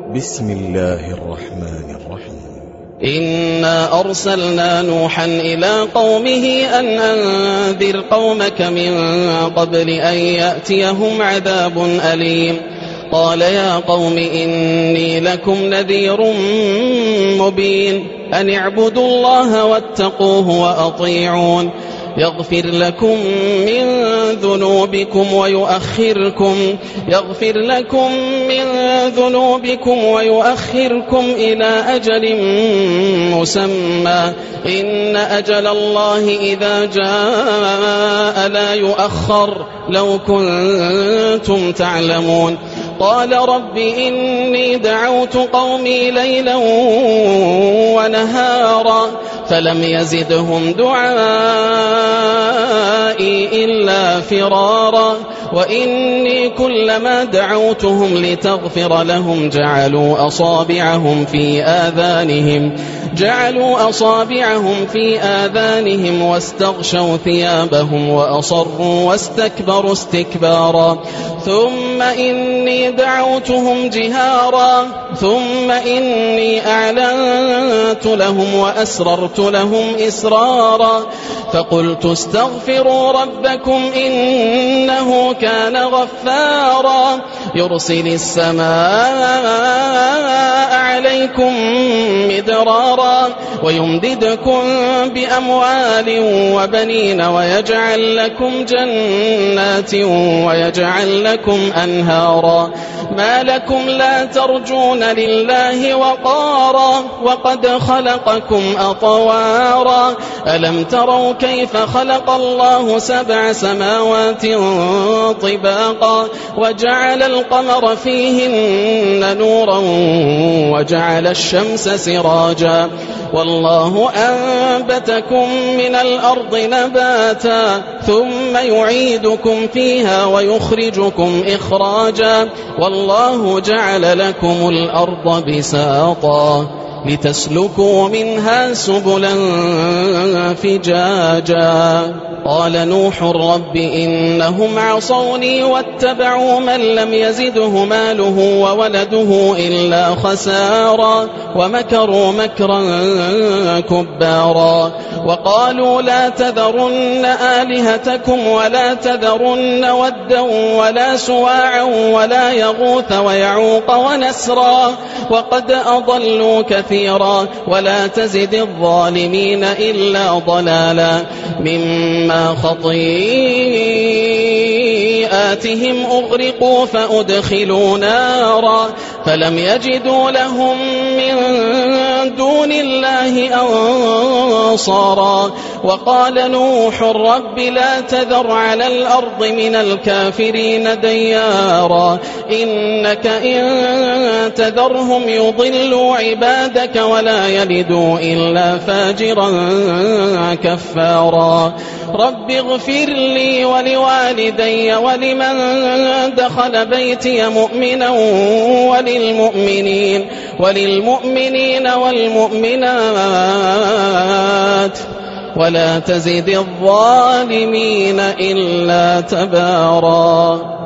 بسم الله الرحمن الرحيم. إنا أرسلنا نوحا إلى قومه أن أنذر قومك من قبل أن يأتيهم عذاب أليم. قال يا قوم إني لكم نذير مبين أن اعبدوا الله واتقوه وأطيعون يغفر لكم من ذنوبكم ويؤخركم إلى أجل مسمى إن أجل الله إذا جاء لا يؤخر لو كنتم تعلمون. قال رب إني دعوت قومي ليلا ونهارا فلم يزدهم دعائي إلا فرارا وإني كلما دعوتهم لتغفر لهم جعلوا أصابعهم في آذانهم واستغشوا ثيابهم وأصروا واستكبروا استكبارا ثم إني دعوتهم جهارا ثم إني أعلنت لهم وأسررت لهم إسرارا فقلت استغفروا ربكم إنه كان غفارا يرسل السماء عليكم مدرارا ويمددكم بأموال وبنين ويجعل لكم جنات ويجعل لكم أنهارا ما لكم لا ترجون لله وقارا وقد خلقكم أطوارا ألم تروا كيف خلق الله 7 سماوات طباقا وجعل القمر فيهن نورا وجعل الشمس سراجا والله أنبتكم من الأرض نباتا ثم يعيدكم فيها ويخرجكم إخراجا والله جعل لكم الأرض بساطا لتسلكوا منها سبلا فجاجا. قال نوح رب إنهم عصوني واتبعوا من لم يزده ماله وولده إلا خسارا ومكروا مكرا كبارا وقالوا لا تذرن آلهتكم ولا تذرن ودا ولا سواعا ولا يغوث ويعوق ونسرا وقد أضلوا كثيرا ولا تزد الظالمين إلا ضلالا مما خطيئاتهم أغرقوا فأدخلوا نارا فلم يجدوا لهم من دون الله أنصارا وقال نوح رب لا تذر على الأرض من الكافرين ديارا إنك إن تذرهم يضلوا عبادك ولا يلدوا إلا فاجرا كفارا رب اغفر لي ولوالدي ولمن دخل بيتي مؤمنا وللمؤمنين والمؤمنات ولا تزد الظالمين إلا تبارا.